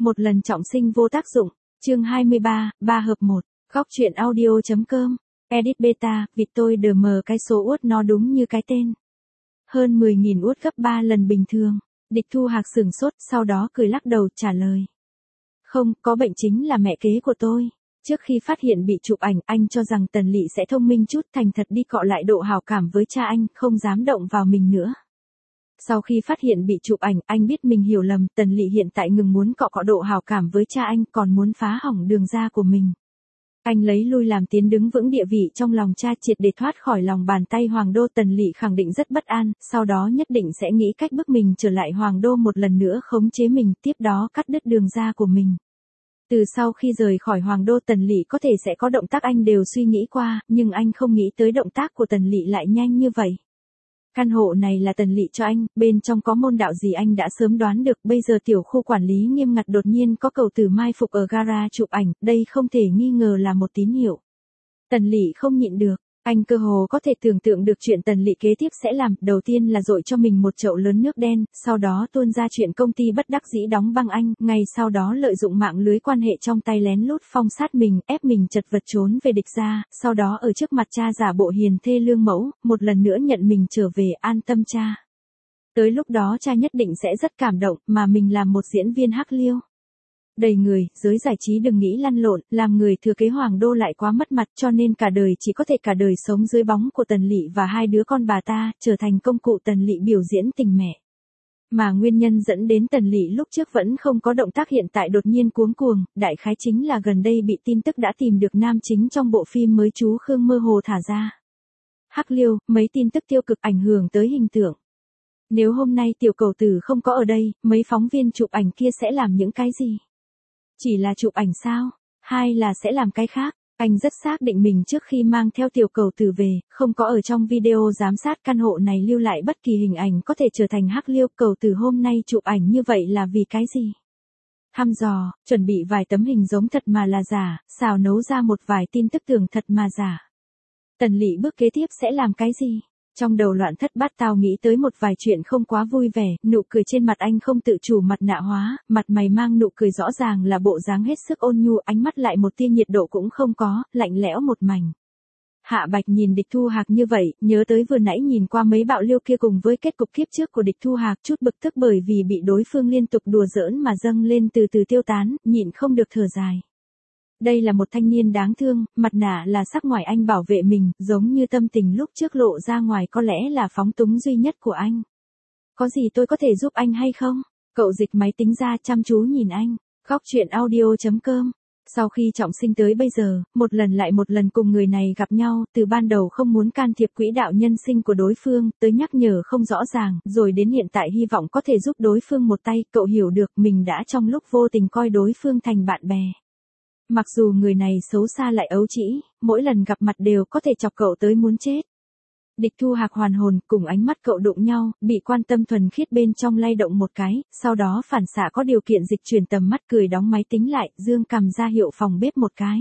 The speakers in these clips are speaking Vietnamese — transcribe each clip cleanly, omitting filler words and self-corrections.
Một lần trọng sinh vô tác dụng. Chương 23, 3 hợp 1. Góc truyện audio.com. Edit beta, vịt tôi đờ mờ cái số uất nó đúng như cái tên. Hơn 10.000 uất gấp 3 lần bình thường. Địch Thu Hạc sửng sốt, sau đó cười lắc đầu trả lời. Không, có bệnh chính là mẹ kế của tôi. Trước khi phát hiện bị chụp ảnh, anh cho rằng Tần Lị sẽ thông minh chút, thành thật đi cọ lại độ hảo cảm với cha anh, không dám động vào mình nữa. Sau khi phát hiện bị chụp ảnh, anh biết mình hiểu lầm, Tần Lị hiện tại ngừng muốn cọ độ hảo cảm với cha anh, còn muốn phá hỏng đường ra của mình. Anh lấy lui làm tiến, đứng vững địa vị trong lòng cha, triệt để thoát khỏi lòng bàn tay Hoàng Đô. Tần Lị khẳng định rất bất an, sau đó nhất định sẽ nghĩ cách bức mình trở lại Hoàng Đô một lần nữa, khống chế mình, tiếp đó cắt đứt đường ra của mình. Từ sau khi rời khỏi Hoàng Đô, Tần Lị có thể sẽ có động tác anh đều suy nghĩ qua, nhưng anh không nghĩ tới động tác của Tần Lị lại nhanh như vậy. Căn hộ này là Tần Lị cho anh, bên trong có môn đạo gì anh đã sớm đoán được, bây giờ tiểu khu quản lý nghiêm ngặt đột nhiên có cầu tử mai phục ở gara chụp ảnh, đây không thể nghi ngờ là một tín hiệu. Tần Lị không nhịn được, anh cơ hồ có thể tưởng tượng được chuyện Tần Lị kế tiếp sẽ làm, đầu tiên là dội cho mình một chậu lớn nước đen, sau đó tuôn ra chuyện công ty bất đắc dĩ đóng băng anh, ngay sau đó lợi dụng mạng lưới quan hệ trong tay lén lút phong sát mình, ép mình chật vật trốn về địch gia, sau đó ở trước mặt cha giả bộ hiền thê lương mẫu, một lần nữa nhận mình trở về, an tâm cha. Tới lúc đó cha nhất định sẽ rất cảm động, mà mình làm một diễn viên hắc liêu. Đầy người, giới giải trí đừng nghĩ lăn lộn, làm người thừa kế Hoàng Đô lại quá mất mặt, cho nên cả đời chỉ có thể cả đời sống dưới bóng của Tần Lị và hai đứa con bà ta, trở thành công cụ Tần Lị biểu diễn tình mẹ. Mà nguyên nhân dẫn đến Tần Lị lúc trước vẫn không có động tác, hiện tại đột nhiên cuống cuồng, đại khái chính là gần đây bị tin tức đã tìm được nam chính trong bộ phim mới chú Khương mơ hồ thả ra. Hắc liêu, mấy tin tức tiêu cực ảnh hưởng tới hình tượng. Nếu hôm nay tiểu cầu tử không có ở đây, mấy phóng viên chụp ảnh kia sẽ làm những cái gì? Chỉ là chụp ảnh sao? Hay là sẽ làm cái khác? Anh rất xác định mình trước khi mang theo tiểu cầu tử về, không có ở trong video giám sát căn hộ này lưu lại bất kỳ hình ảnh có thể trở thành hắc liêu. Cầu tử hôm nay chụp ảnh như vậy là vì cái gì? Thăm dò, chuẩn bị vài tấm hình giống thật mà là giả, xào nấu ra một vài tin tức tưởng thật mà giả. Tần Lị bước kế tiếp sẽ làm cái gì? Trong đầu loạn thất bát tao nghĩ tới một vài chuyện không quá vui vẻ, nụ cười trên mặt anh không tự chủ mặt nạ hóa, mặt mày mang nụ cười rõ ràng là bộ dáng hết sức ôn nhu, ánh mắt lại một tia nhiệt độ cũng không có, lạnh lẽo một mảnh. Hạ Bạch nhìn Địch Thu Hạc như vậy, nhớ tới vừa nãy nhìn qua mấy bạo liêu kia cùng với kết cục kiếp trước của Địch Thu Hạc, chút bực tức bởi vì bị đối phương liên tục đùa giỡn mà dâng lên từ từ tiêu tán, nhịn không được thở dài. Đây là một thanh niên đáng thương, mặt nạ là sắc ngoài anh bảo vệ mình, giống như tâm tình lúc trước lộ ra ngoài có lẽ là phóng túng duy nhất của anh. Có gì tôi có thể giúp anh hay không? Cậu dịch máy tính ra chăm chú nhìn anh. Góc truyện audio.com. Sau khi trọng sinh tới bây giờ, một lần lại một lần cùng người này gặp nhau, từ ban đầu không muốn can thiệp quỹ đạo nhân sinh của đối phương, tới nhắc nhở không rõ ràng, rồi đến hiện tại hy vọng có thể giúp đối phương một tay, cậu hiểu được mình đã trong lúc vô tình coi đối phương thành bạn bè. Mặc dù người này xấu xa lại ấu trĩ, mỗi lần gặp mặt đều có thể chọc cậu tới muốn chết. Địch Thu Hạc hoàn hồn, cùng ánh mắt cậu đụng nhau, bị quan tâm thuần khiết bên trong lay động một cái, sau đó phản xạ có điều kiện dịch chuyển tầm mắt, cười đóng máy tính lại, dương cằm ra hiệu phòng bếp một cái.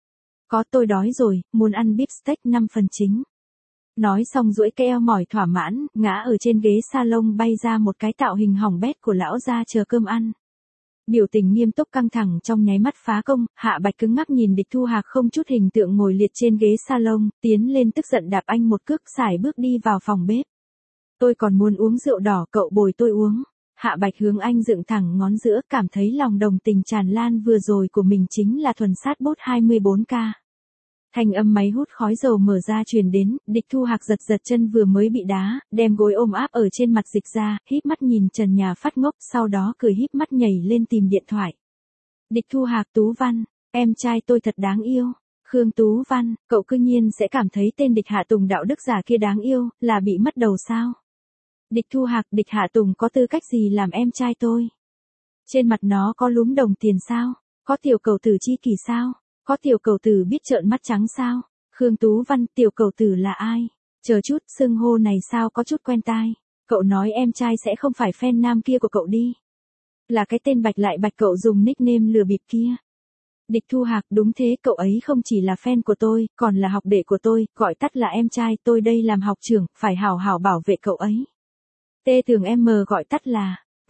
Có, tôi đói rồi, muốn ăn bíp steak 5 phần chính. Nói xong duỗi cái eo mỏi thỏa mãn, ngã ở trên ghế salon, bay ra một cái tạo hình hỏng bét của lão gia chờ cơm ăn. Biểu tình nghiêm túc căng thẳng trong nháy mắt phá công, Hạ Bạch cứng ngắc nhìn Địch Thu Hạc không chút hình tượng ngồi liệt trên ghế salon, tiến lên tức giận đạp anh một cước, sải bước đi vào phòng bếp. Tôi còn muốn uống rượu đỏ, cậu bồi tôi uống. Hạ Bạch hướng anh dựng thẳng ngón giữa, cảm thấy lòng đồng tình tràn lan vừa rồi của mình chính là thuần sát bốt 24K. Thanh âm máy hút khói dầu mở ra truyền đến, Địch Thu Hạc giật giật chân vừa mới bị đá, đem gối ôm áp ở trên mặt dịch ra, híp mắt nhìn trần nhà phát ngốc, sau đó cười híp mắt nhảy lên tìm điện thoại. Địch Thu Hạc, Tú Văn, em trai tôi thật đáng yêu. Khương Tú Văn, cậu cư nhiên sẽ cảm thấy tên Địch Hạ Tùng đạo đức giả kia đáng yêu, là bị mất đầu sao? Địch Thu Hạc, Địch Hạ Tùng có tư cách gì làm em trai tôi? Trên mặt nó có lúm đồng tiền sao? Có tiểu cầu tử chi kỷ sao? Có tiểu cầu tử biết trợn mắt trắng sao? Khương Tú Văn, tiểu cầu tử là ai? Chờ chút, xưng hô này sao có chút quen tai. Cậu nói em trai sẽ không phải fan nam kia của cậu đi. Là cái tên Bạch lại Bạch cậu dùng nickname lừa bịp kia. Địch Thu Hạc, đúng thế, cậu ấy không chỉ là fan của tôi, còn là học đệ của tôi, gọi tắt là em trai tôi đây làm học trưởng, phải hảo hảo bảo vệ cậu ấy. Tê Tường M gọi tắt là.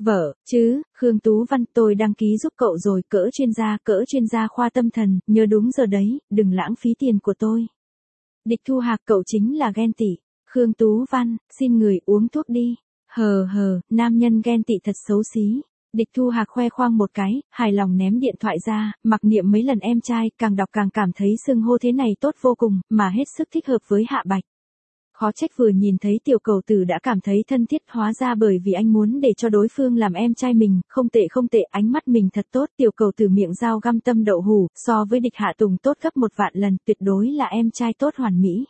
Vợ, chứ, Khương Tú Văn, tôi đăng ký giúp cậu rồi, cỡ chuyên gia khoa tâm thần, nhớ đúng giờ đấy, đừng lãng phí tiền của tôi. Địch Thu Hạc, cậu chính là ghen tị. Khương Tú Văn, xin người uống thuốc đi. Hờ, nam nhân ghen tị thật xấu xí. Địch Thu Hạc khoe khoang một cái, hài lòng ném điện thoại ra, mặc niệm mấy lần em trai, càng đọc càng cảm thấy xưng hô thế này tốt vô cùng, mà hết sức thích hợp với Hạ Bạch. Khó trách vừa nhìn thấy tiểu cầu tử đã cảm thấy thân thiết, hóa ra bởi vì anh muốn để cho đối phương làm em trai mình, không tệ, ánh mắt mình thật tốt, tiểu cầu tử miệng dao găm tâm đậu hủ, so với địch Hạ Tùng tốt gấp 1 vạn lần, tuyệt đối là em trai tốt hoàn mỹ.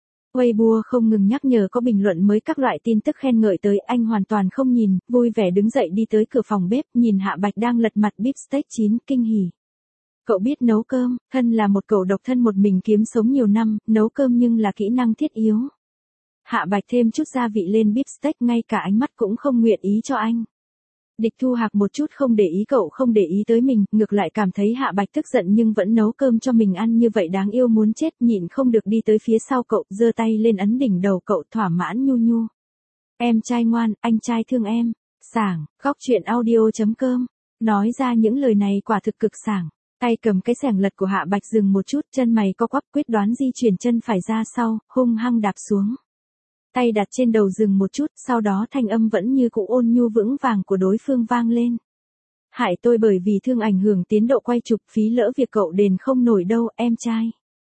Weibo không ngừng nhắc nhở có bình luận mới các loại tin tức khen ngợi tới, anh hoàn toàn không nhìn, vui vẻ đứng dậy đi tới cửa phòng bếp, nhìn Hạ Bạch đang lật mặt bíp steak chín, kinh hỉ. Cậu biết nấu cơm, thân là một cậu độc thân một mình kiếm sống nhiều năm, nấu cơm nhưng là kỹ năng thiết yếu. Hạ Bạch thêm chút gia vị lên bíp steak, ngay cả ánh mắt cũng không nguyện ý cho anh. Địch Thu Hạc một chút không để ý cậu, không để ý tới mình, ngược lại cảm thấy Hạ Bạch tức giận nhưng vẫn nấu cơm cho mình ăn như vậy đáng yêu muốn chết, nhịn không được đi tới phía sau cậu, giơ tay lên ấn đỉnh đầu cậu, thỏa mãn nhu. Em trai ngoan, anh trai thương em. Sảng, góc truyện audio.com. Nói ra những lời này quả thực cực sảng. Tay cầm cái xẻng lật của Hạ Bạch dừng một chút, chân mày co quắp, quyết đoán di chuyển chân phải ra sau, hung hăng đạp xuống. Tay đặt trên đầu dừng một chút, sau đó thanh âm vẫn như cũ ôn nhu vững vàng của đối phương vang lên. Hại tôi bởi vì thương ảnh hưởng tiến độ quay chụp, phí lỡ việc cậu đền không nổi đâu, em trai.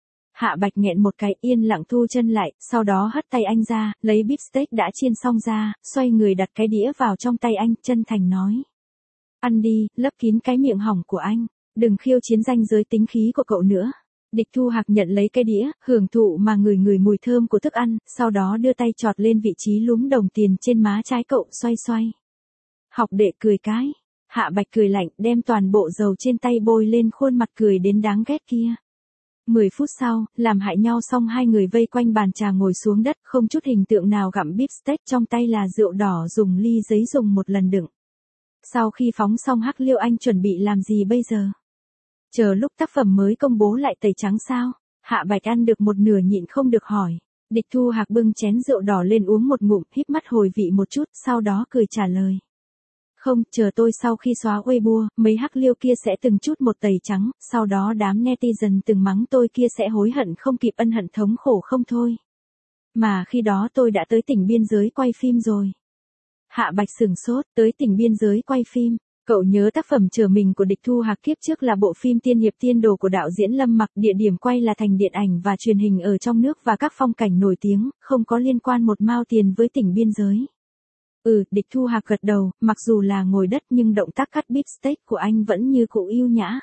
Hạ Bạch nghẹn một cái, yên lặng thu chân lại, sau đó hất tay anh ra, lấy bíp steak đã chiên xong ra, xoay người đặt cái đĩa vào trong tay anh, chân thành nói. Ăn đi, lấp kín cái miệng hỏng của anh, đừng khiêu chiến ranh giới tính khí của cậu nữa. Địch Thu Hạc nhận lấy cái đĩa, hưởng thụ mà ngửi mùi thơm của thức ăn, sau đó đưa tay chọt lên vị trí lúm đồng tiền trên má trái cậu, xoay. Học đệ cười cái. Hạ Bạch cười lạnh, đem toàn bộ dầu trên tay bôi lên khuôn mặt cười đến đáng ghét kia. 10 phút sau, làm hại nhau xong hai người vây quanh bàn trà ngồi xuống đất, không chút hình tượng nào gặm bíp steak, trong tay là rượu đỏ dùng ly giấy dùng một lần đựng. Sau khi phóng xong hắc liêu, anh chuẩn bị làm gì bây giờ? Chờ lúc tác phẩm mới công bố lại tẩy trắng sao? Hạ Bạch ăn được một nửa nhịn không được hỏi. Địch Thu Hạc bưng chén rượu đỏ lên uống một ngụm, híp mắt hồi vị một chút, sau đó cười trả lời. Không, chờ tôi sau khi xóa Weibo, mấy hắc liêu kia sẽ từng chút một tẩy trắng, sau đó đám netizen từng mắng tôi kia sẽ hối hận không kịp, ân hận thống khổ không thôi. Mà khi đó tôi đã tới tỉnh biên giới quay phim rồi. Hạ Bạch sửng sốt, tới tỉnh biên giới quay phim. Cậu nhớ tác phẩm Trở Mình của Địch Thu Hạc kiếp trước là bộ phim tiên hiệp tiên đồ của đạo diễn Lâm Mặc, địa điểm quay là thành điện ảnh và truyền hình ở trong nước và các phong cảnh nổi tiếng, không có liên quan một mao tiền với tỉnh biên giới. Địch Thu Hạc gật đầu, mặc dù là ngồi đất nhưng động tác cắt bíp steak của anh vẫn như cũ yêu nhã.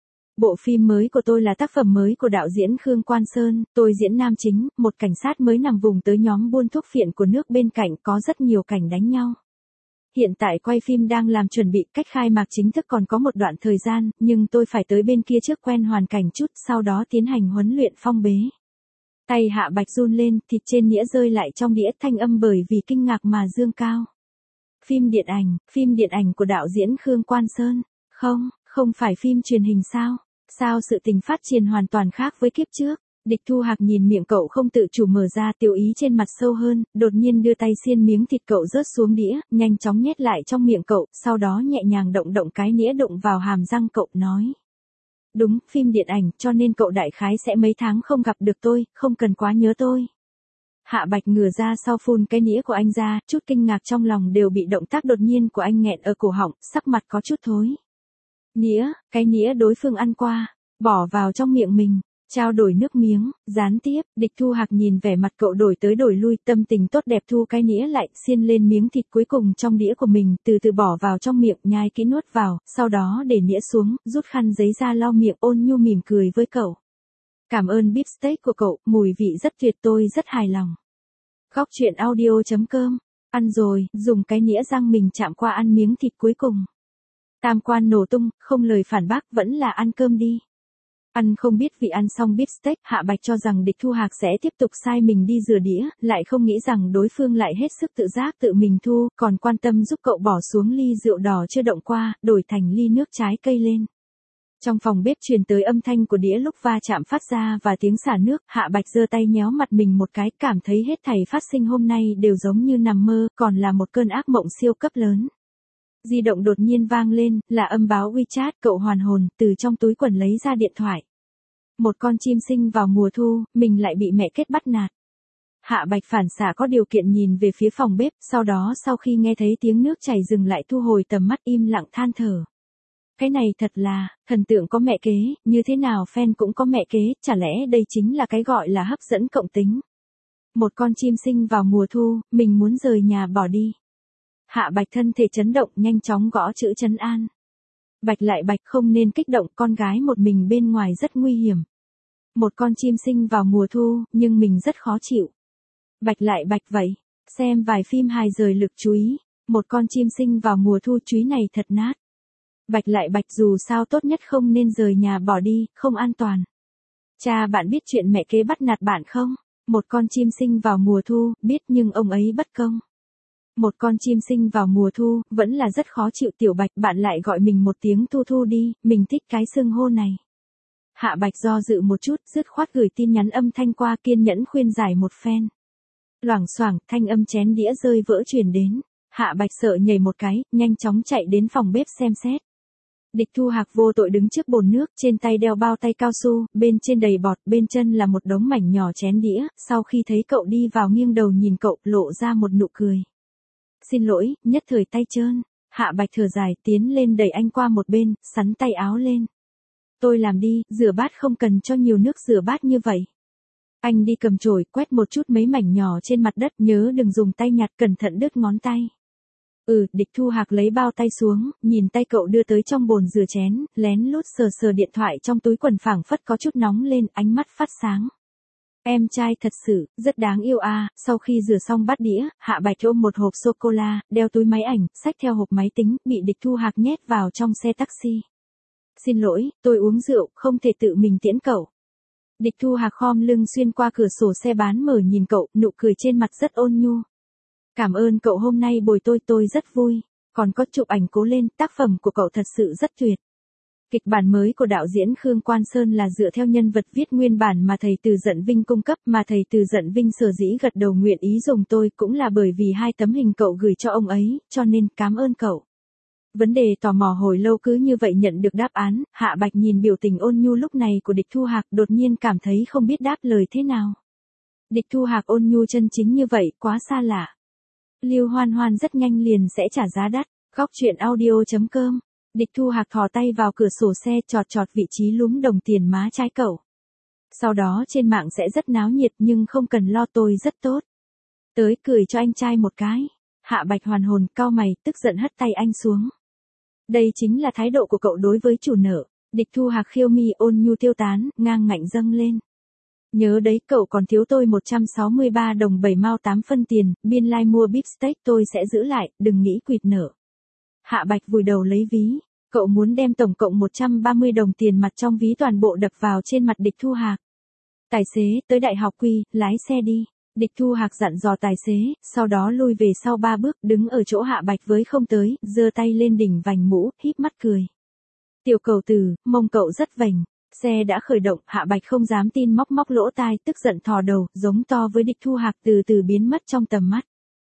Bộ phim mới của tôi là tác phẩm mới của đạo diễn Khương Quan Sơn, tôi diễn nam chính, một cảnh sát mới nằm vùng tới nhóm buôn thuốc phiện của nước bên cạnh, có rất nhiều cảnh đánh nhau. Hiện tại quay phim đang làm chuẩn bị, cách khai mạc chính thức còn có một đoạn thời gian, nhưng tôi phải tới bên kia trước quen hoàn cảnh chút, sau đó tiến hành huấn luyện phong bế. Tay Hạ Bạch run lên, thịt trên đĩa rơi lại trong đĩa, thanh âm bởi vì kinh ngạc mà dương cao. Phim điện ảnh của đạo diễn Khương Quan Sơn. Không phải phim truyền hình sao? Sao sự tình phát triển hoàn toàn khác với kiếp trước? Địch Thu Hạc nhìn miệng cậu không tự chủ mở ra, tiêu ý trên mặt sâu hơn, đột nhiên đưa tay xiên miếng thịt cậu rớt xuống đĩa, nhanh chóng nhét lại trong miệng cậu, sau đó nhẹ nhàng động cái nĩa đụng vào hàm răng cậu, nói. Đúng, phim điện ảnh, cho nên cậu đại khái sẽ mấy tháng không gặp được tôi, không cần quá nhớ tôi. Hạ Bạch ngửa ra sau phun cái nĩa của anh ra, chút kinh ngạc trong lòng đều bị động tác đột nhiên của anh nghẹn ở cổ họng, sắc mặt có chút thối. Cái nĩa đối phương ăn qua, bỏ vào trong miệng mình. Trao đổi nước miếng, gián tiếp, Địch Thu Hạc nhìn vẻ mặt cậu đổi tới đổi lui, tâm tình tốt đẹp thu cái nĩa lại, xiên lên miếng thịt cuối cùng trong đĩa của mình, từ từ bỏ vào trong miệng, nhai kỹ nuốt vào, sau đó để nĩa xuống, rút khăn giấy ra lau miệng, ôn nhu mỉm cười với cậu. Cảm ơn bíp steak của cậu, mùi vị rất tuyệt, tôi rất hài lòng. Góc truyện audio.com. Ăn rồi, dùng cái nĩa răng mình chạm qua ăn miếng thịt cuối cùng. Tam quan nổ tung, không lời phản bác, vẫn là ăn cơm đi. Ăn không biết vị, ăn xong bíp steak, Hạ Bạch cho rằng Địch Thu Hạc sẽ tiếp tục sai mình đi rửa đĩa, lại không nghĩ rằng đối phương lại hết sức tự giác tự mình thu, còn quan tâm giúp cậu bỏ xuống ly rượu đỏ chưa động qua, đổi thành ly nước trái cây lên. Trong phòng bếp truyền tới âm thanh của đĩa lúc va chạm phát ra và tiếng xả nước, Hạ Bạch giơ tay nhéo mặt mình một cái, cảm thấy hết thảy phát sinh hôm nay đều giống như nằm mơ, còn là một cơn ác mộng siêu cấp lớn. Di động đột nhiên vang lên, là âm báo WeChat, cậu hoàn hồn, từ trong túi quần lấy ra điện thoại. Một con chim sinh vào mùa thu, mình lại bị mẹ kết bắt nạt. Hạ Bạch phản xạ có điều kiện nhìn về phía phòng bếp, sau đó sau khi nghe thấy tiếng nước chảy dừng lại thu hồi tầm mắt im lặng than thở. Cái này thật là, thần tượng có mẹ kế, như thế nào fan cũng có mẹ kế, chả lẽ đây chính là cái gọi là hấp dẫn cộng tính. Một con chim sinh vào mùa thu, mình muốn rời nhà bỏ đi. Hạ Bạch thân thể chấn động nhanh chóng gõ chữ trấn an. Bạch lại Bạch không nên kích động, con gái một mình bên ngoài rất nguy hiểm. Một con chim sinh vào mùa thu, nhưng mình rất khó chịu. Bạch lại Bạch vậy, xem vài phim hài rời lực chú ý, một con chim sinh vào mùa thu chúi này thật nát. Bạch lại Bạch dù sao tốt nhất không nên rời nhà bỏ đi, không an toàn. Cha bạn biết chuyện mẹ kế bắt nạt bạn không? Một con chim sinh vào mùa thu, biết nhưng ông ấy bất công. Một con chim sinh vào mùa thu, vẫn là rất khó chịu tiểu Bạch, bạn lại gọi mình một tiếng Thu Thu đi, mình thích cái xưng hô này. Hạ Bạch do dự một chút, dứt khoát gửi tin nhắn âm thanh qua, kiên nhẫn khuyên giải một phen. Loảng xoảng, thanh âm chén đĩa rơi vỡ truyền đến. Hạ Bạch sợ nhảy một cái, nhanh chóng chạy đến phòng bếp xem xét. Địch Thu Hạc vô tội đứng trước bồn nước, trên tay đeo bao tay cao su, bên trên đầy bọt, bên chân là một đống mảnh nhỏ chén đĩa, sau khi thấy cậu đi vào nghiêng đầu nhìn cậu, lộ ra một nụ cười. Xin lỗi, nhất thời tay trơn. Hạ Bạch thở dài, tiến lên đẩy anh qua một bên, sắn tay áo lên. Tôi làm đi, rửa bát không cần cho nhiều nước rửa bát như vậy. Anh đi cầm chổi, quét một chút mấy mảnh nhỏ trên mặt đất, nhớ đừng dùng tay nhặt, cẩn thận đứt ngón tay. Địch Thu Hạc lấy bao tay xuống, nhìn tay cậu đưa tới trong bồn rửa chén, lén lút sờ sờ điện thoại trong túi quần phảng phất có chút nóng lên, ánh mắt phát sáng. Em trai thật sự, rất đáng yêu à, sau khi rửa xong bát đĩa, Hạ Bạch ôm một hộp sô-cô-la, đeo túi máy ảnh, xách theo hộp máy tính, bị Địch Thu Hạc nhét vào trong xe taxi. Xin lỗi, tôi uống rượu, không thể tự mình tiễn cậu. Địch Thu Hạc khom lưng xuyên qua cửa sổ xe bán mở nhìn cậu, nụ cười trên mặt rất ôn nhu. Cảm ơn cậu hôm nay bồi tôi rất vui. Còn có chụp ảnh cố lên, tác phẩm của cậu thật sự rất tuyệt. Kịch bản mới của đạo diễn Khương Quan Sơn là dựa theo nhân vật viết nguyên bản mà thầy Từ Dận Vinh cung cấp, mà thầy Từ Dận Vinh sở dĩ gật đầu nguyện ý dùng tôi cũng là bởi vì 2 tấm hình cậu gửi cho ông ấy, cho nên cảm ơn cậu. Vấn đề tò mò hồi lâu cứ như vậy nhận được đáp án, Hạ Bạch nhìn biểu tình ôn nhu lúc này của Địch Thu Hạc, đột nhiên cảm thấy không biết đáp lời thế nào. Địch Thu Hạc ôn nhu chân chính như vậy, quá xa lạ. Lưu Hoan Hoan rất nhanh liền sẽ trả giá đắt. Góc truyện audio.com. Địch Thu Hạc thò tay vào cửa sổ xe, chọt chọt vị trí lúm đồng tiền má trái cậu. Sau đó trên mạng sẽ rất náo nhiệt nhưng không cần lo, tôi rất tốt. Tới cười cho anh trai một cái. Hạ Bạch hoàn hồn, cau mày, tức giận hất tay anh xuống. Đây chính là thái độ của cậu đối với chủ nợ. Địch Thu Hạc khiêu mi ôn nhu tiêu tán, ngang ngạnh dâng lên. Nhớ đấy, cậu còn thiếu tôi 163 đồng 7 mao 8 phân tiền, biên lai mua beef steak tôi sẽ giữ lại, đừng nghĩ quỵt nợ. Hạ Bạch vùi đầu lấy ví, cậu muốn đem tổng cộng 130 đồng tiền mặt trong ví toàn bộ đập vào trên mặt Địch Thu Hạc. Tài xế, tới đại học Quy, lái xe đi. Địch Thu Hạc dặn dò tài xế, sau đó lui về sau 3 bước, đứng ở chỗ Hạ Bạch với không tới, giơ tay lên đỉnh vành mũ, híp mắt cười. Tiểu cầu tử, mông cậu rất vành. Xe đã khởi động, Hạ Bạch không dám tin móc móc lỗ tai, tức giận thò đầu, giống to với Địch Thu Hạc, từ từ biến mất trong tầm mắt.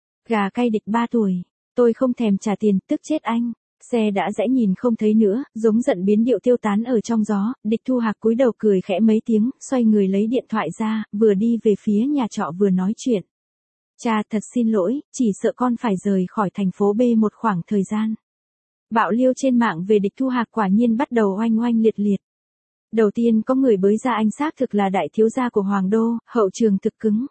Gà cay Địch 3 tuổi, tôi không thèm trả tiền, tức chết anh. Xe đã rẽ nhìn không thấy nữa, giống giận biến điệu tiêu tán ở trong gió, Địch Thu Hạc cúi đầu cười khẽ mấy tiếng, xoay người lấy điện thoại ra, vừa đi về phía nhà trọ vừa nói chuyện. Cha, thật xin lỗi, chỉ sợ con phải rời khỏi thành phố B một khoảng thời gian. Bạo liêu trên mạng về Địch Thu Hạc quả nhiên bắt đầu oanh oanh liệt liệt. Đầu tiên có người bới ra anh xác thực là đại thiếu gia của Hoàng Đô, hậu trường thực cứng.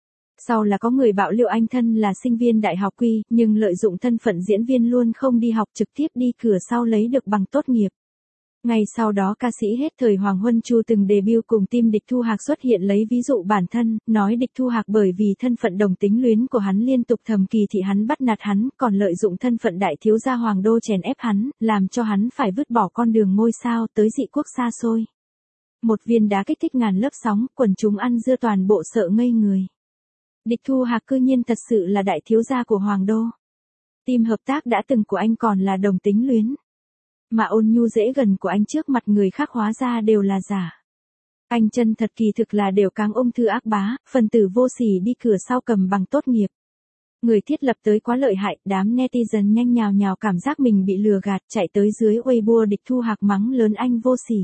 Sau là có người bạo liệu anh thân là sinh viên đại học Quy, nhưng lợi dụng thân phận diễn viên luôn không đi học, trực tiếp đi cửa sau lấy được bằng tốt nghiệp. Ngày sau đó ca sĩ hết thời Hoàng Huân Chu từng debut cùng team Địch Thu Hạc xuất hiện lấy ví dụ bản thân, nói Địch Thu Hạc bởi vì thân phận đồng tính luyến của hắn liên tục thầm kỳ thị hắn, bắt nạt hắn, còn lợi dụng thân phận đại thiếu gia Hoàng Đô chèn ép hắn, làm cho hắn phải vứt bỏ con đường ngôi sao tới dị quốc xa xôi. Một viên đá kích thích ngàn lớp sóng, quần chúng ăn dưa toàn bộ sợ ngây người. Địch Thu Hạc cư nhiên thật sự là đại thiếu gia của Hoàng Đô. Team hợp tác đã từng của anh còn là đồng tính luyến. Mà ôn nhu dễ gần của anh trước mặt người khác hóa ra đều là giả. Anh chân thật kỳ thực là đều cáng ung thư ác bá, phần tử vô sỉ đi cửa sau cầm bằng tốt nghiệp. Người thiết lập tới quá lợi hại, đám netizen nhanh nhào nhào cảm giác mình bị lừa gạt, chạy tới dưới Weibo Địch Thu Hạc mắng lớn anh vô sỉ.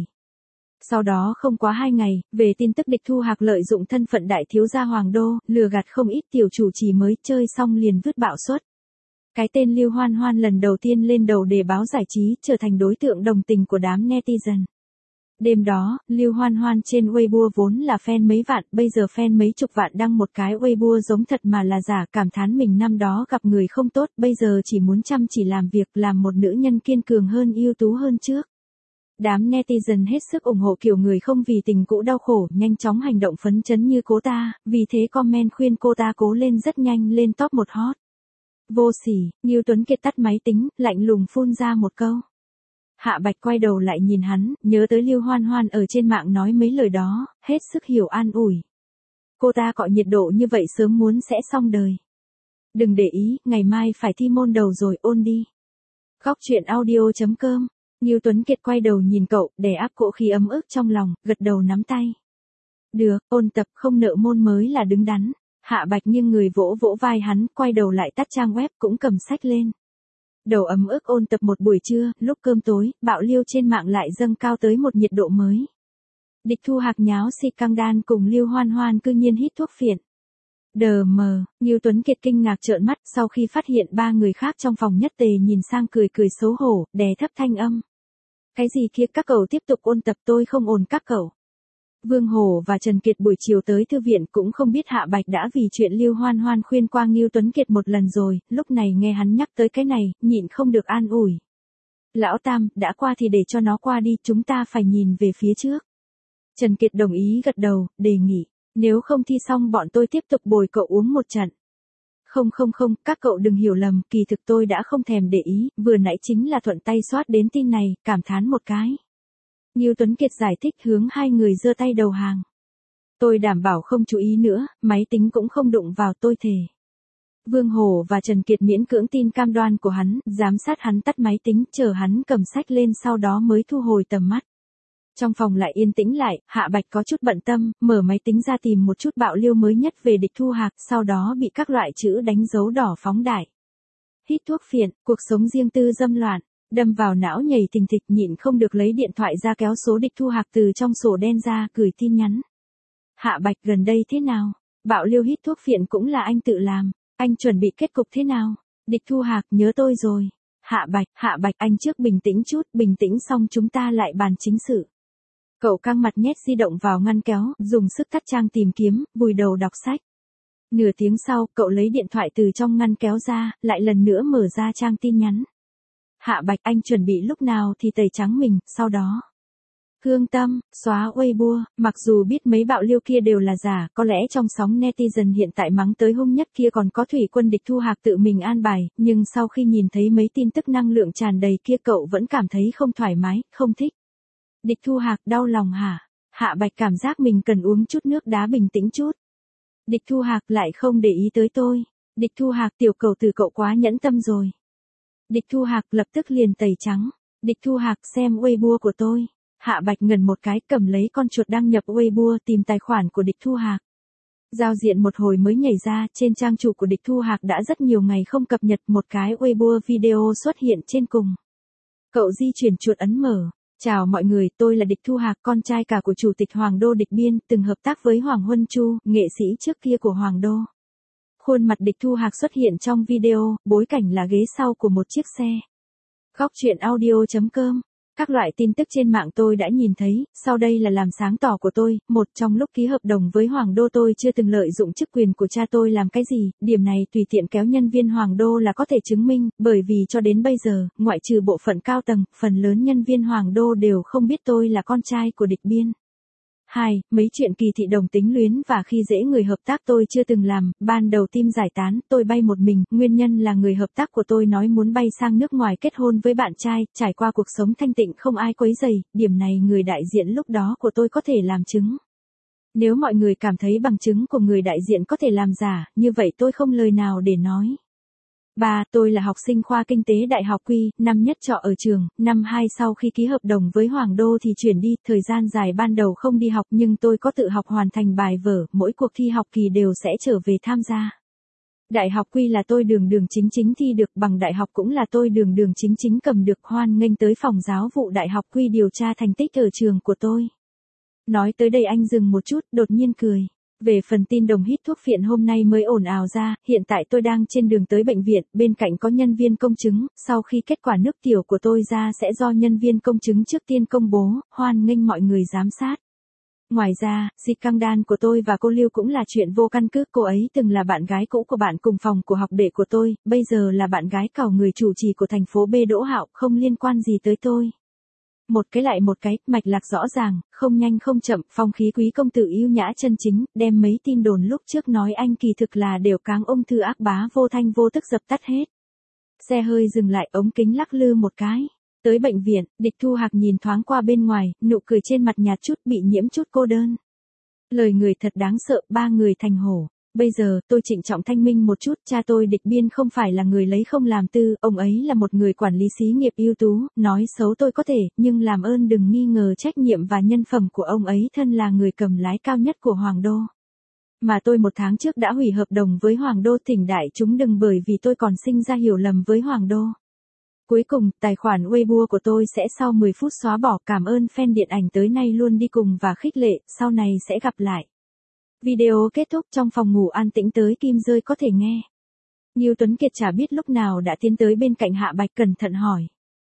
Sau đó không quá 2 ngày, về tin tức Địch Thu Hạc lợi dụng thân phận đại thiếu gia Hoàng Đô, lừa gạt không ít tiểu chủ chỉ mới chơi xong liền vứt bạo suất. Cái tên Lưu Hoan Hoan lần đầu tiên lên đầu đề báo giải trí, trở thành đối tượng đồng tình của đám netizen. Đêm đó, Lưu Hoan Hoan trên Weibo vốn là fan mấy vạn, bây giờ fan mấy chục vạn đăng một cái Weibo giống thật mà là giả, cảm thán mình năm đó gặp người không tốt, bây giờ chỉ muốn chăm chỉ làm việc, làm một nữ nhân kiên cường hơn, ưu tú hơn trước. Đám netizen hết sức ủng hộ kiểu người không vì tình cũ đau khổ, nhanh chóng hành động phấn chấn như cô ta, vì thế comment khuyên cô ta cố lên, rất nhanh lên top 1 hot. Vô sỉ, Ngưu Tuấn Kiệt tắt máy tính, lạnh lùng phun ra một câu. Hạ Bạch quay đầu lại nhìn hắn, nhớ tới Lưu Hoan Hoan ở trên mạng nói mấy lời đó, hết sức hiểu an ủi. Cô ta cọ nhiệt độ như vậy sớm muốn sẽ xong đời. Đừng để ý, ngày mai phải thi môn đầu rồi, ôn đi. Góc truyện audio.com. Ngưu Tuấn Kiệt quay đầu nhìn cậu, đè áp cỗ khí ấm ức trong lòng, gật đầu nắm tay. Được, ôn tập không nợ môn mới là đứng đắn. Hạ Bạch nghiêng người vỗ vỗ vai hắn, quay đầu lại tắt trang web cũng cầm sách lên. Đầu ấm ức ôn tập một buổi trưa, lúc cơm tối, bạo liêu trên mạng lại dâng cao tới một nhiệt độ mới. Địch Thu Hạc nháo xì căng đan cùng Lưu Hoan Hoan cư nhiên hít thuốc phiện. Đờ mờ, Ngưu Tuấn Kiệt kinh ngạc trợn mắt sau khi phát hiện 3 người khác trong phòng nhất tề nhìn sang cười cười xấu hổ, đè thấp thanh âm. Cái gì kia, các cậu tiếp tục ôn tập, tôi không ồn các cậu. Vương Hổ và Trần Kiệt buổi chiều tới thư viện cũng không biết Hạ Bạch đã vì chuyện Lưu Hoan Hoan khuyên qua Ngưu Tuấn Kiệt một lần rồi, lúc này nghe hắn nhắc tới cái này, nhịn không được an ủi. Lão Tam, đã qua thì để cho nó qua đi, chúng ta phải nhìn về phía trước. Trần Kiệt đồng ý gật đầu, đề nghị, nếu không thi xong bọn tôi tiếp tục bồi cậu uống một trận. Không, các cậu đừng hiểu lầm, kỳ thực tôi đã không thèm để ý, vừa nãy chính là thuận tay soát đến tin này, cảm thán một cái. Ngưu Tuấn Kiệt giải thích hướng hai người giơ tay đầu hàng. Tôi đảm bảo không chú ý nữa, máy tính cũng không đụng vào, tôi thề. Vương Hổ và Trần Kiệt miễn cưỡng tin cam đoan của hắn, giám sát hắn tắt máy tính, chờ hắn cầm sách lên sau đó mới thu hồi tầm mắt. Trong phòng lại yên tĩnh lại, Hạ Bạch có chút bận tâm, mở máy tính ra tìm một chút bạo liêu mới nhất về Địch Thu Hạc, sau đó bị các loại chữ đánh dấu đỏ phóng đại. Hít thuốc phiện, cuộc sống riêng tư dâm loạn, đâm vào não nhảy thình thịch, nhịn không được lấy điện thoại ra kéo số Địch Thu Hạc từ trong sổ đen ra, gửi tin nhắn. Hạ Bạch, gần đây thế nào? Bạo liêu hít thuốc phiện cũng là anh tự làm, anh chuẩn bị kết cục thế nào? Địch Thu Hạc, nhớ tôi rồi. Hạ Bạch, anh trước bình tĩnh chút, bình tĩnh xong chúng ta lại bàn chính sự. Cậu căng mặt nhét di động vào ngăn kéo, dùng sức tắt trang tìm kiếm, vùi đầu đọc sách. Nửa tiếng sau, cậu lấy điện thoại từ trong ngăn kéo ra, lại lần nữa mở ra trang tin nhắn. Hạ Bạch, anh chuẩn bị lúc nào thì tẩy trắng mình, sau đó. Hương Tâm, xóa Weibo, mặc dù biết mấy bạo liêu kia đều là giả, có lẽ trong sóng netizen hiện tại mắng tới hung nhất kia còn có thủy quân Địch Thu Hạc tự mình an bài, nhưng sau khi nhìn thấy mấy tin tức năng lượng tràn đầy kia cậu vẫn cảm thấy không thoải mái, không thích. Địch Thu Hạc, đau lòng hả? Hạ Bạch cảm giác mình cần uống chút nước đá bình tĩnh chút. Địch Thu Hạc, lại không để ý tới tôi. Địch Thu Hạc, tiểu cầu từ cậu quá nhẫn tâm rồi. Địch Thu Hạc lập tức liền tẩy trắng. Địch Thu Hạc, xem Weibo của tôi. Hạ Bạch ngẩn một cái, cầm lấy con chuột đăng nhập Weibo tìm tài khoản của Địch Thu Hạc. Giao diện một hồi mới nhảy ra, trên trang chủ của Địch Thu Hạc đã rất nhiều ngày không cập nhật, một cái Weibo video xuất hiện trên cùng. Cậu di chuyển chuột ấn mở. Chào mọi người, tôi là Địch Thu Hạc, con trai cả của Chủ tịch Hoàng Đô Địch Biên, từng hợp tác với Hoàng Huân Chu, nghệ sĩ trước kia của Hoàng Đô. Khuôn mặt Địch Thu Hạc xuất hiện trong video, bối cảnh là ghế sau của một chiếc xe. Góc truyện audio.com. Các loại tin tức trên mạng tôi đã nhìn thấy, sau đây là làm sáng tỏ của tôi. Một, trong lúc ký hợp đồng với Hoàng Đô tôi chưa từng lợi dụng chức quyền của cha tôi làm cái gì, điểm này tùy tiện kéo nhân viên Hoàng Đô là có thể chứng minh, bởi vì cho đến bây giờ, ngoại trừ bộ phận cao tầng, phần lớn nhân viên Hoàng Đô đều không biết tôi là con trai của Địch Biên. 2. Mấy chuyện kỳ thị đồng tính luyến và khi dễ người hợp tác tôi chưa từng làm, ban đầu team giải tán, tôi bay một mình, nguyên nhân là người hợp tác của tôi nói muốn bay sang nước ngoài kết hôn với bạn trai, trải qua cuộc sống thanh tịnh không ai quấy rầy, điểm này người đại diện lúc đó của tôi có thể làm chứng. Nếu mọi người cảm thấy bằng chứng của người đại diện có thể làm giả, như vậy tôi không lời nào để nói. 3. Tôi là học sinh khoa kinh tế Đại học Quy, năm nhất trọ ở trường, năm 2 sau khi ký hợp đồng với Hoàng Đô thì chuyển đi, thời gian dài ban đầu không đi học nhưng tôi có tự học hoàn thành bài vở, mỗi cuộc thi học kỳ đều sẽ trở về tham gia. Đại học quy là tôi đường đường chính chính thi được, bằng đại học cũng là tôi đường đường chính chính cầm được, hoan nghênh tới phòng giáo vụ đại học quy điều tra thành tích ở trường của tôi. Nói tới đây anh dừng một chút, đột nhiên cười. Về phần tin đồng hít thuốc phiện hôm nay mới ồn ào ra, hiện tại tôi đang trên đường tới bệnh viện, bên cạnh có nhân viên công chứng, sau khi kết quả nước tiểu của tôi ra sẽ do nhân viên công chứng trước tiên công bố, hoan nghênh mọi người giám sát. Ngoài ra, dịch căng đan của tôi và cô Lưu cũng là chuyện vô căn cứ, cô ấy từng là bạn gái cũ của bạn cùng phòng của học đệ của tôi, bây giờ là bạn gái cào người chủ trì của thành phố B Đỗ Hạo, không liên quan gì tới tôi. Một cái lại một cái, mạch lạc rõ ràng, không nhanh không chậm, phong khí quý công tử yêu nhã chân chính, đem mấy tin đồn lúc trước nói anh kỳ thực là đều cáng ung thư ác bá vô thanh vô tức dập tắt hết. Xe hơi dừng lại, ống kính lắc lư một cái. Tới bệnh viện, Địch Thu Hạc nhìn thoáng qua bên ngoài, nụ cười trên mặt nhạt chút, bị nhiễm chút cô đơn. Lời người thật đáng sợ, ba người thành hổ. Bây giờ, tôi trịnh trọng thanh minh một chút, cha tôi Địch Biên không phải là người lấy không làm tư, ông ấy là một người quản lý xí nghiệp ưu tú, nói xấu tôi có thể, nhưng làm ơn đừng nghi ngờ trách nhiệm và nhân phẩm của ông ấy, thân là người cầm lái cao nhất của Hoàng Đô. Mà tôi 1 tháng trước đã hủy hợp đồng với Hoàng Đô, thỉnh đại chúng đừng bởi vì tôi còn sinh ra hiểu lầm với Hoàng Đô. Cuối cùng, tài khoản Weibo của tôi sẽ sau 10 phút xóa bỏ, cảm ơn fan điện ảnh tới nay luôn đi cùng và khích lệ, sau này sẽ gặp lại. Video kết thúc, trong phòng ngủ an tĩnh tới kim rơi có thể nghe. Nhiêu Tuấn Kiệt chả biết lúc nào đã tiến tới bên cạnh Hạ Bạch, cẩn thận hỏi.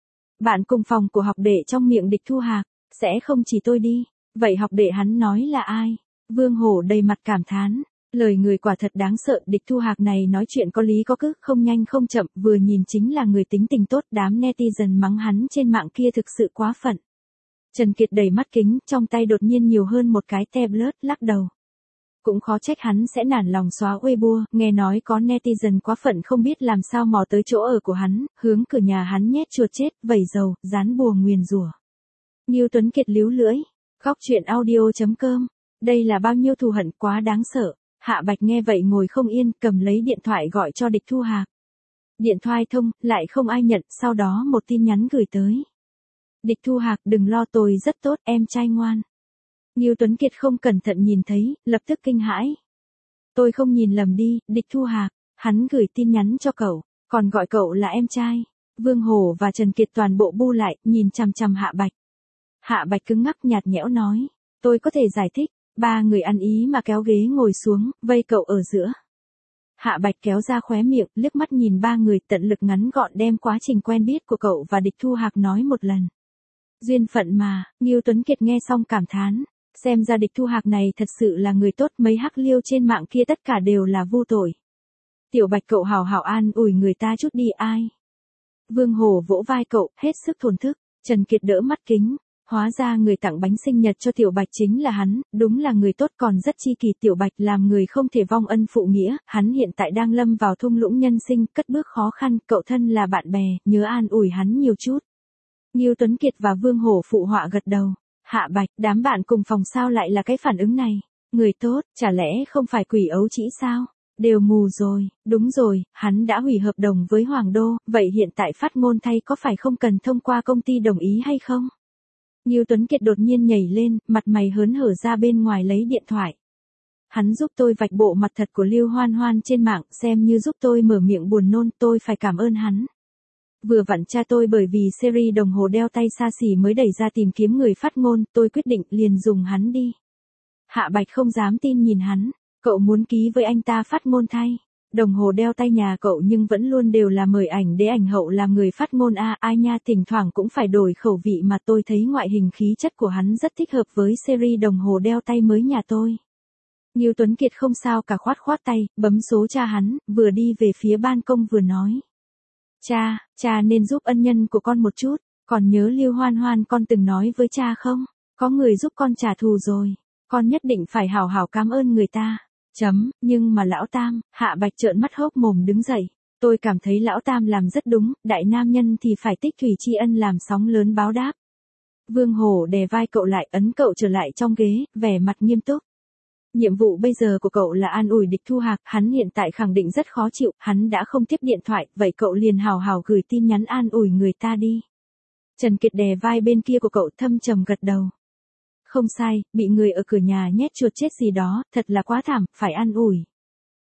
Bạn cùng phòng của học đệ trong miệng Địch Thu Hạc, sẽ không chỉ tôi đi, vậy học đệ hắn nói là ai? Vương Hổ đầy mặt cảm thán. Lời người quả thật đáng sợ, Địch Thu Hạc này nói chuyện có lý có cứ, không nhanh không chậm, vừa nhìn chính là người tính tình tốt, đám netizen mắng hắn trên mạng kia thực sự quá phận. Trần Kiệt đẩy mắt kính, trong tay đột nhiên nhiều hơn một cái tablet, lắc đầu. Cũng khó trách hắn sẽ nản lòng xóa Weibo, nghe nói có netizen quá phận không biết làm sao mò tới chỗ ở của hắn, hướng cửa nhà hắn nhét chuột chết, vẩy dầu, dán bùa nguyền rủa. Nhiêu Tuấn Kiệt líu lưỡi, khóc chuyện audio.com, đây là bao nhiêu thù hận quá đáng sợ. Hạ Bạch nghe vậy ngồi không yên, cầm lấy điện thoại gọi cho Địch Thu Hạc. Điện thoại thông, lại không ai nhận, sau đó một tin nhắn gửi tới. Địch Thu Hạc, đừng lo, tôi rất tốt, em trai ngoan. Nhiêu Tuấn Kiệt không cẩn thận nhìn thấy, lập tức kinh hãi. Tôi không nhìn lầm đi, Địch Thu Hạc, hắn gửi tin nhắn cho cậu, còn gọi cậu là em trai. Vương Hổ và Trần Kiệt toàn bộ bu lại, nhìn chằm chằm Hạ Bạch. Hạ Bạch cứng ngắc nhạt nhẽo nói, tôi có thể giải thích. Ba người ăn ý mà kéo ghế ngồi xuống, vây cậu ở giữa. Hạ Bạch kéo ra khóe miệng, liếc mắt nhìn ba người, tận lực ngắn gọn đem quá trình quen biết của cậu và Địch Thu Hạc nói một lần. Duyên phận mà, Nhiêu Tuấn Kiệt nghe xong cảm thán, xem ra Địch Thu Hạc này thật sự là người tốt, mấy hắc liêu trên mạng kia tất cả đều là vô tội. Tiểu Bạch cậu hào hào an ủi người ta chút đi ai. Vương Hổ vỗ vai cậu, hết sức thổn thức, Trần Kiệt đỡ mắt kính. Hóa ra người tặng bánh sinh nhật cho Tiểu Bạch chính là hắn, đúng là người tốt còn rất chi kỳ. Tiểu Bạch làm người không thể vong ân phụ nghĩa, hắn hiện tại đang lâm vào thung lũng nhân sinh, cất bước khó khăn, cậu thân là bạn bè, nhớ an ủi hắn nhiều chút. Nhiêu Tuấn Kiệt và Vương Hổ phụ họa gật đầu. Hạ Bạch, đám bạn cùng phòng sao lại là cái phản ứng này? Người tốt, chả lẽ không phải quỷ ấu trĩ sao? Đều mù rồi, đúng rồi, hắn đã hủy hợp đồng với Hoàng Đô, vậy hiện tại phát ngôn thay có phải không cần thông qua công ty đồng ý hay không? Nhiêu Tuấn Kiệt đột nhiên nhảy lên, mặt mày hớn hở ra bên ngoài lấy điện thoại. Hắn giúp tôi vạch bộ mặt thật của Lưu Hoan Hoan trên mạng, xem như giúp tôi mở miệng buồn nôn, tôi phải cảm ơn hắn. Vừa vặn cha tôi bởi vì series đồng hồ đeo tay xa xỉ mới đẩy ra tìm kiếm người phát ngôn, tôi quyết định liền dùng hắn đi. Hạ Bạch không dám tin nhìn hắn, cậu muốn ký với anh ta phát ngôn thay. Đồng hồ đeo tay nhà cậu nhưng vẫn luôn đều là mời ảnh đế ảnh hậu làm người phát ngôn ai nha, thỉnh thoảng cũng phải đổi khẩu vị mà tôi thấy ngoại hình khí chất của hắn rất thích hợp với series đồng hồ đeo tay mới nhà tôi. Nhiêu Tuấn Kiệt không sao cả khoát khoát tay, bấm số cha hắn, vừa đi về phía ban công vừa nói. Cha nên giúp ân nhân của con một chút, còn nhớ Lưu Hoan Hoan con từng nói với cha không? Có người giúp con trả thù rồi, con nhất định phải hảo hảo cảm ơn người ta. Nhưng mà lão Tam, Hạ Bạch trợn mắt hốc mồm đứng dậy. Tôi cảm thấy lão Tam làm rất đúng, đại nam nhân thì phải tích thủy tri ân làm sóng lớn báo đáp. Vương Hổ đè vai cậu lại, ấn cậu trở lại trong ghế, vẻ mặt nghiêm túc. Nhiệm vụ bây giờ của cậu là an ủi Địch Thu Hạc, hắn hiện tại khẳng định rất khó chịu, hắn đã không tiếp điện thoại, vậy cậu liền hào hào gửi tin nhắn an ủi người ta đi. Trần Kiệt đè vai bên kia của cậu thâm trầm gật đầu. Không sai, bị người ở cửa nhà nhét chuột chết gì đó, thật là quá thảm, phải an ủi.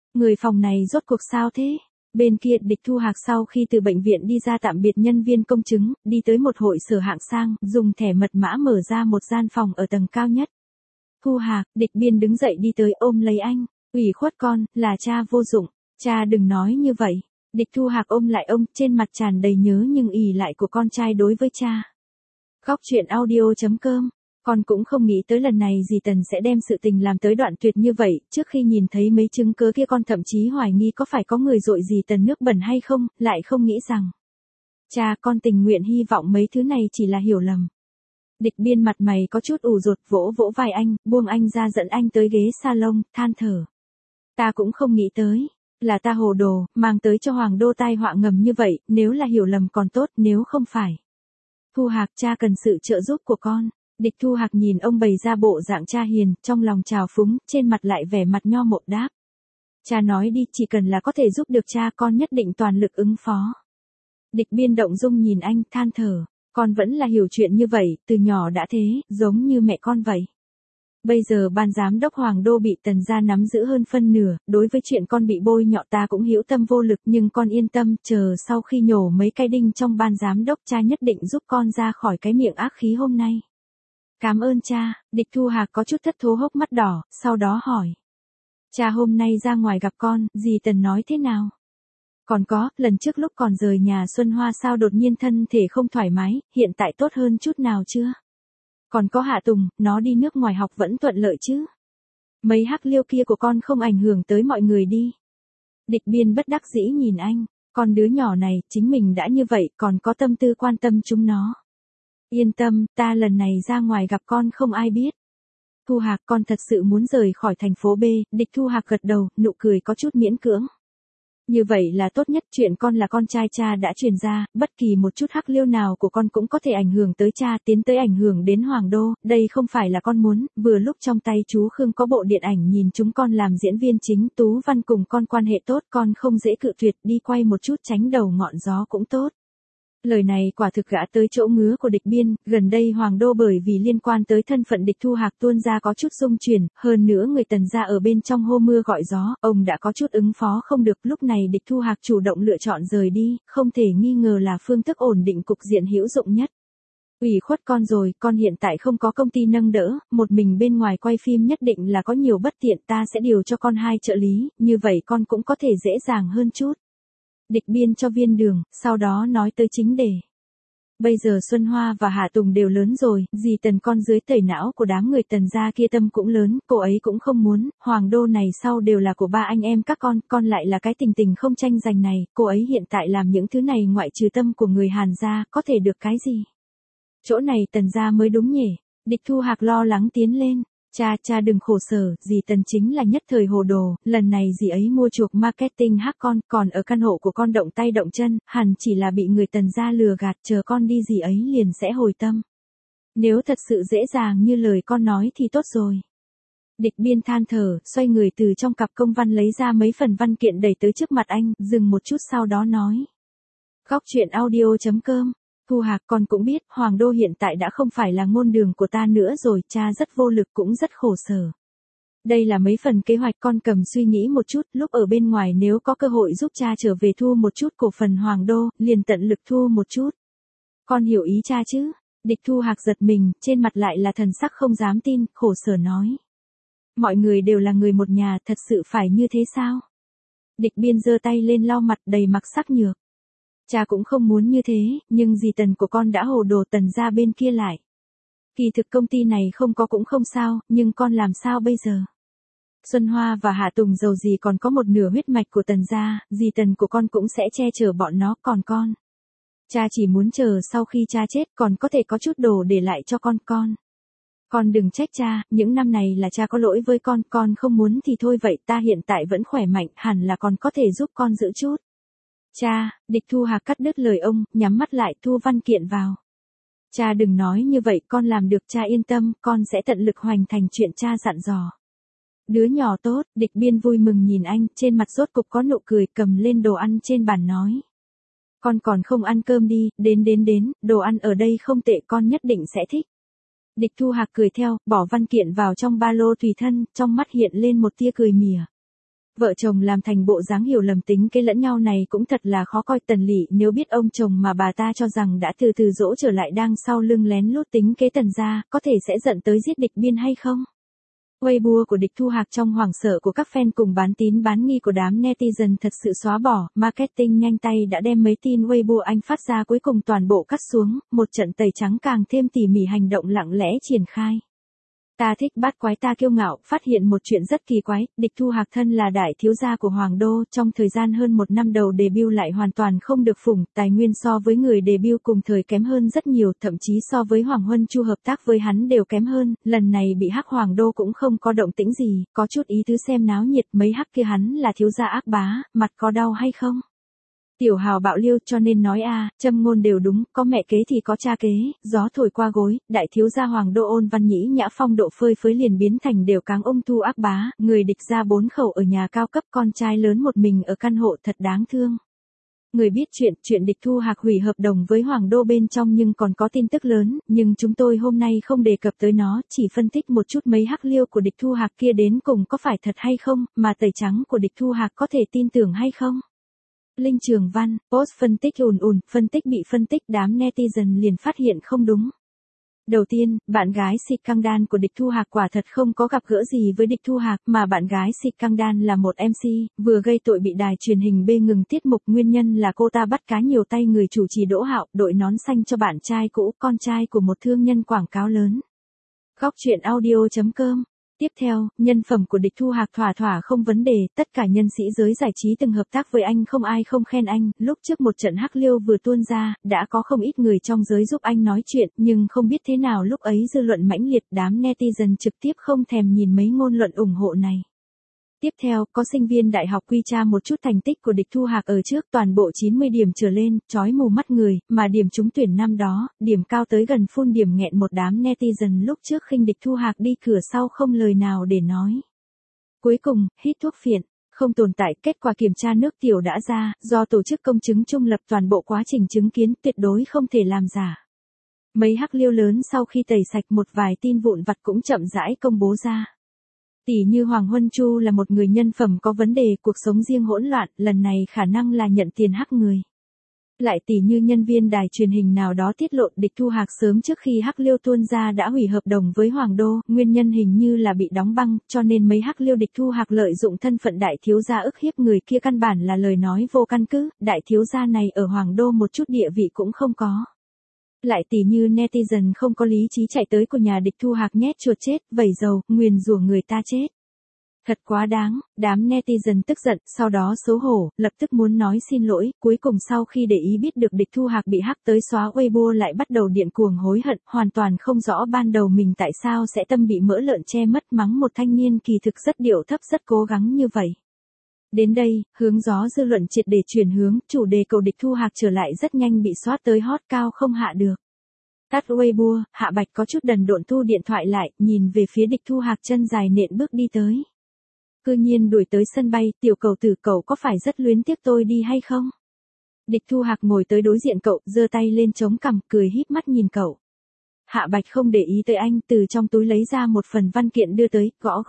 Người phòng này rốt cuộc sao thế? Bên kia Địch Thu Hạc sau khi từ bệnh viện đi ra tạm biệt nhân viên công chứng, đi tới một hội sở hạng sang, dùng thẻ mật mã mở ra một gian phòng ở tầng cao nhất. Thu Hạc, Địch Biên đứng dậy đi tới ôm lấy anh, ủy khuất con, là cha vô dụng, cha đừng nói như vậy. Địch Thu Hạc ôm lại ông, trên mặt tràn đầy nhớ nhưng ỷ lại của con trai đối với cha. Góc truyện audio.com. Con cũng không nghĩ tới lần này dì Tần sẽ đem sự tình làm tới đoạn tuyệt như vậy, trước khi nhìn thấy mấy chứng cứ kia con thậm chí hoài nghi có phải có người dội dì Tần nước bẩn hay không, lại không nghĩ rằng. Cha, con tình nguyện hy vọng mấy thứ này chỉ là hiểu lầm. Địch Biên mặt mày có chút ủ rột, vỗ vỗ vai anh, buông anh ra dẫn anh tới ghế salon, than thở. Ta cũng không nghĩ tới, là ta hồ đồ, mang tới cho Hoàng Đô tai họa ngầm như vậy, nếu là hiểu lầm còn tốt, nếu không phải. Thu Hạc, cha cần sự trợ giúp của con. Địch Thu Hạc nhìn ông bày ra bộ dạng cha hiền, trong lòng trào phúng, trên mặt lại vẻ mặt nho mộ đáp. Cha nói đi, chỉ cần là có thể giúp được cha con nhất định toàn lực ứng phó. Địch Biên động dung nhìn anh, than thở, con vẫn là hiểu chuyện như vậy, từ nhỏ đã thế, giống như mẹ con vậy. Bây giờ ban giám đốc Hoàng Đô bị Tần gia nắm giữ hơn phân nửa, đối với chuyện con bị bôi nhọ ta cũng hữu tâm vô lực, nhưng con yên tâm, chờ sau khi nhổ mấy cái đinh trong ban giám đốc cha nhất định giúp con ra khỏi cái miệng ác khí hôm nay. Cảm ơn cha. Địch Thu Hạc có chút thất thố hốc mắt đỏ, sau đó hỏi. Cha hôm nay ra ngoài gặp con, dì Tần nói thế nào? Còn có, lần trước lúc còn rời nhà Xuân Hoa sao đột nhiên thân thể không thoải mái, hiện tại tốt hơn chút nào chưa? Còn có Hạ Tùng, nó đi nước ngoài học vẫn thuận lợi chứ? Mấy hắc liêu kia của con không ảnh hưởng tới mọi người đi. Địch Biên bất đắc dĩ nhìn anh, con đứa nhỏ này, chính mình đã như vậy, còn có tâm tư quan tâm chúng nó. Yên tâm, ta lần này ra ngoài gặp con không ai biết. Thu Hạc, con thật sự muốn rời khỏi thành phố B, Địch Thu Hạc gật đầu, nụ cười có chút miễn cưỡng. Như vậy là tốt nhất, chuyện con là con trai cha đã truyền ra, bất kỳ một chút hắc liêu nào của con cũng có thể ảnh hưởng tới cha, tiến tới ảnh hưởng đến Hoàng Đô, đây không phải là con muốn, vừa lúc trong tay chú Khương có bộ điện ảnh nhìn chúng con làm diễn viên chính, Tú Văn cùng con quan hệ tốt, con không dễ cự tuyệt, đi quay một chút tránh đầu ngọn gió cũng tốt. Lời này quả thực gã tới chỗ ngứa của Địch Biên, gần đây Hoàng Đô bởi vì liên quan tới thân phận Địch Thu Hạc tuôn ra có chút xung chuyển, hơn nữa người Tần gia ở bên trong hô mưa gọi gió, ông đã có chút ứng phó không được, lúc này Địch Thu Hạc chủ động lựa chọn rời đi, không thể nghi ngờ là phương thức ổn định cục diện hữu dụng nhất. Ủy khuất con rồi, con hiện tại không có công ty nâng đỡ, một mình bên ngoài quay phim nhất định là có nhiều bất tiện, ta sẽ điều cho con 2 trợ lý, như vậy con cũng có thể dễ dàng hơn chút. Địch Biên cho viên đường, sau đó nói tới chính đề. Bây giờ Xuân Hoa và Hạ Tùng đều lớn rồi, dì Tần con dưới tẩy não của đám người Tần gia kia tâm cũng lớn, cô ấy cũng không muốn, Hoàng Đô này sau đều là của ba anh em các con lại là cái tình tình không tranh giành này, cô ấy hiện tại làm những thứ này ngoại trừ tâm của người Hàn gia, có thể được cái gì? Chỗ này Tần gia mới đúng nhỉ? Địch Thu Hạc lo lắng tiến lên. Cha đừng khổ sở, dì Tần chính là nhất thời hồ đồ, lần này dì ấy mua chuộc marketing hắc con, còn ở căn hộ của con động tay động chân, hẳn chỉ là bị người Tần gia lừa gạt, chờ con đi dì ấy liền sẽ hồi tâm. Nếu thật sự dễ dàng như lời con nói thì tốt rồi. Địch Biên than thở, xoay người từ trong cặp công văn lấy ra mấy phần văn kiện đẩy tới trước mặt anh, dừng một chút sau đó nói. Góc truyện audio.com. Thu Hạc, con cũng biết, Hoàng Đô hiện tại đã không phải là ngôn đường của ta nữa rồi, cha rất vô lực cũng rất khổ sở. Đây là mấy phần kế hoạch con cầm suy nghĩ một chút, lúc ở bên ngoài nếu có cơ hội giúp cha trở về thu một chút cổ phần Hoàng Đô, liền tận lực thu một chút. Con hiểu ý cha chứ? Địch Thu Hạc giật mình, trên mặt lại là thần sắc không dám tin, khổ sở nói. Mọi người đều là người một nhà, thật sự phải như thế sao? Địch Biên giơ tay lên lau mặt đầy mặc sắc nhược. Cha cũng không muốn như thế, nhưng dì Tần của con đã hồ đồ, Tần gia bên kia lại. Kỳ thực công ty này không có cũng không sao, nhưng con làm sao bây giờ? Xuân Hoa và Hạ Tùng dầu gì còn có một nửa huyết mạch của Tần gia, dì Tần của con cũng sẽ che chở bọn nó, còn con. Cha chỉ muốn chờ sau khi cha chết còn có thể có chút đồ để lại cho con. Con đừng trách cha, những năm này là cha có lỗi với con không muốn thì thôi vậy, ta hiện tại vẫn khỏe mạnh, hẳn là còn có thể giúp con giữ chút. Cha, Địch Thu Hạc cắt đứt lời ông, nhắm mắt lại thu văn kiện vào. Cha đừng nói như vậy, con làm được, cha yên tâm, con sẽ tận lực hoàn thành chuyện cha dặn dò. Đứa nhỏ tốt, Địch Biên vui mừng nhìn anh, trên mặt rốt cục có nụ cười, cầm lên đồ ăn trên bàn nói. Con còn không ăn cơm đi, đến, đồ ăn ở đây không tệ, con nhất định sẽ thích. Địch Thu Hạc cười theo, bỏ văn kiện vào trong ba lô tùy thân, trong mắt hiện lên một tia cười mỉa. Vợ chồng làm thành bộ dáng hiểu lầm tính kế lẫn nhau này cũng thật là khó coi. Tần Lị nếu biết ông chồng mà bà ta cho rằng đã từ từ dỗ trở lại đang sau lưng lén lút tính kế Tần gia, có thể sẽ giận tới giết địch biên hay không? Weibo của Địch Thu Hạc trong hoảng sợ của các fan cùng bán tín bán nghi của đám netizen thật sự xóa bỏ, marketing nhanh tay đã đem mấy tin Weibo anh phát ra cuối cùng toàn bộ cắt xuống, một trận tẩy trắng càng thêm tỉ mỉ hành động lặng lẽ triển khai. Ta thích bát quái ta kiêu ngạo, phát hiện một chuyện rất kỳ quái, Địch Thu Hạc thân là đại thiếu gia của Hoàng Đô, trong thời gian hơn một năm đầu debut lại hoàn toàn không được phủng, tài nguyên so với người debut cùng thời kém hơn rất nhiều, thậm chí so với Hoàng Huân Chu hợp tác với hắn đều kém hơn, lần này bị hắc Hoàng Đô cũng không có động tĩnh gì, có chút ý tứ xem náo nhiệt, mấy hắc kia hắn là thiếu gia ác bá, mặt có đau hay không? Tiểu Hào bạo liêu cho nên nói châm ngôn đều đúng, có mẹ kế thì có cha kế, gió thổi qua gối, đại thiếu gia Hoàng Đô Ôn Văn Nhĩ Nhã phong độ phơi phới liền biến thành đều cáng ung thu ác bá, người Địch gia 4 khẩu ở nhà cao cấp, con trai lớn một mình ở căn hộ thật đáng thương. Người biết chuyện Địch Thu Hạc hủy hợp đồng với Hoàng Đô bên trong nhưng còn có tin tức lớn, nhưng chúng tôi hôm nay không đề cập tới nó, chỉ phân tích một chút mấy hắc liêu của Địch Thu Hạc kia đến cùng có phải thật hay không, mà tẩy trắng của Địch Thu Hạc có thể tin tưởng hay không. Linh Trường Văn, post phân tích phân tích bị phân tích đám netizen liền phát hiện không đúng. Đầu tiên, bạn gái Sikangdan của Địch Thu Hạc quả thật không có gặp gỡ gì với Địch Thu Hạc mà bạn gái Sikangdan là một MC, vừa gây tội bị đài truyền hình B ngừng tiết mục nguyên nhân là cô ta bắt cá nhiều tay người chủ trì Đỗ Hạo đội nón xanh cho bạn trai cũ con trai của một thương nhân quảng cáo lớn. Góc truyện audio.com. Tiếp theo, nhân phẩm của Địch Thu Hạc thỏa không vấn đề, tất cả nhân sĩ giới giải trí từng hợp tác với anh không ai không khen anh, lúc trước một trận hắc liêu vừa tuôn ra, đã có không ít người trong giới giúp anh nói chuyện, nhưng không biết thế nào lúc ấy dư luận mãnh liệt đám netizen trực tiếp không thèm nhìn mấy ngôn luận ủng hộ này. Tiếp theo, có sinh viên đại học quy tra một chút thành tích của Địch Thu Hạc ở trước toàn bộ 90 điểm trở lên, chói mù mắt người, mà điểm trúng tuyển năm đó, điểm cao tới gần phun điểm nghẹn một đám netizen lúc trước khinh Địch Thu Hạc đi cửa sau không lời nào để nói. Cuối cùng, hít thuốc phiện, không tồn tại, kết quả kiểm tra nước tiểu đã ra, do tổ chức công chứng trung lập toàn bộ quá trình chứng kiến tuyệt đối không thể làm giả. Mấy hắc liêu lớn sau khi tẩy sạch một vài tin vụn vặt cũng chậm rãi công bố ra. Tỷ như Hoàng Huân Chu là một người nhân phẩm có vấn đề, cuộc sống riêng hỗn loạn, lần này khả năng là nhận tiền hắc người. Lại tỷ như nhân viên đài truyền hình nào đó tiết lộ Địch Thu Hạc sớm trước khi hắc liêu tuôn ra đã hủy hợp đồng với Hoàng Đô, nguyên nhân hình như là bị đóng băng, cho nên mấy hắc liêu Địch Thu Hạc lợi dụng thân phận đại thiếu gia ức hiếp người kia căn bản là lời nói vô căn cứ, đại thiếu gia này ở Hoàng Đô một chút địa vị cũng không có. Lại tỷ như netizen không có lý trí chạy tới của nhà Địch Thu Hạc nhét chuột chết, vẩy dầu, nguyền rủa người ta chết. Thật quá đáng, đám netizen tức giận, sau đó xấu hổ, lập tức muốn nói xin lỗi, cuối cùng sau khi để ý biết được Địch Thu Hạc bị hack tới xóa Weibo lại bắt đầu điện cuồng hối hận, hoàn toàn không rõ ban đầu mình tại sao sẽ tâm bị mỡ lợn che mất mắng một thanh niên kỳ thực rất điệu thấp rất cố gắng như vậy. Đến đây, hướng gió dư luận triệt để chuyển hướng, chủ đề cầu Địch Thu Hạc trở lại rất nhanh bị soát tới hot cao không hạ được. Tắt Weibo, Hạ Bạch có chút đần độn thu điện thoại lại, nhìn về phía Địch Thu Hạc chân dài nện bước đi tới. Cư nhiên đuổi tới sân bay, tiểu cầu tử cậu có phải rất luyến tiếc tôi đi hay không? Địch Thu Hạc ngồi tới đối diện cậu, giơ tay lên chống cằm, cười híp mắt nhìn cậu. Hạ Bạch không để ý tới anh, từ trong túi lấy ra một phần văn kiện đưa tới, gõ.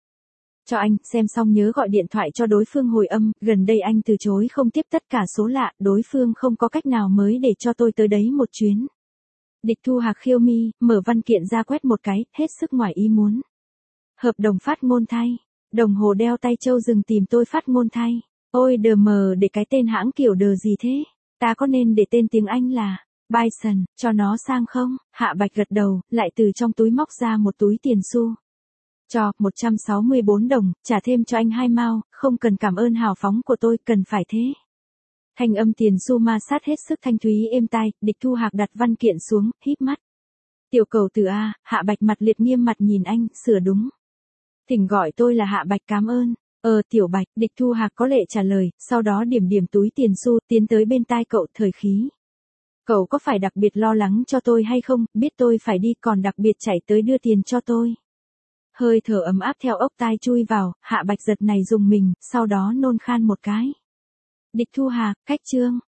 Cho anh, xem xong nhớ gọi điện thoại cho đối phương hồi âm, gần đây anh từ chối không tiếp tất cả số lạ, đối phương không có cách nào mới để cho tôi tới đấy một chuyến. Địch Thu Hạc khiêu mi, mở văn kiện ra quét một cái, hết sức ngoài ý muốn. Hợp đồng phát ngôn thay. Đồng hồ đeo tay châu rừng tìm tôi phát ngôn thay. Ôi đờ mờ để cái tên hãng kiểu đờ gì thế? Ta có nên để tên tiếng Anh là Bison, cho nó sang không? Hạ Bạch gật đầu, lại từ trong túi móc ra một túi tiền xu. Cho, 164 đồng, trả thêm cho anh 2 mao, không cần cảm ơn hào phóng của tôi, cần phải thế. Thanh âm tiền xu ma sát hết sức thanh thúy êm tai, Địch Thu Hạc đặt văn kiện xuống, híp mắt. Tiểu cầu từ A, Hạ Bạch mặt liệt nghiêm mặt nhìn anh, sửa đúng. Thỉnh gọi tôi là Hạ Bạch cảm ơn. Tiểu Bạch, Địch Thu Hạc có lệ trả lời, sau đó điểm túi tiền xu, tiến tới bên tai cậu thời khí. Cậu có phải đặc biệt lo lắng cho tôi hay không, biết tôi phải đi còn đặc biệt chạy tới đưa tiền cho tôi. Hơi thở ấm áp theo ốc tai chui vào, Hạ Bạch giật này dùng mình, sau đó nôn khan một cái. Địch Thu Hạc, cách chương.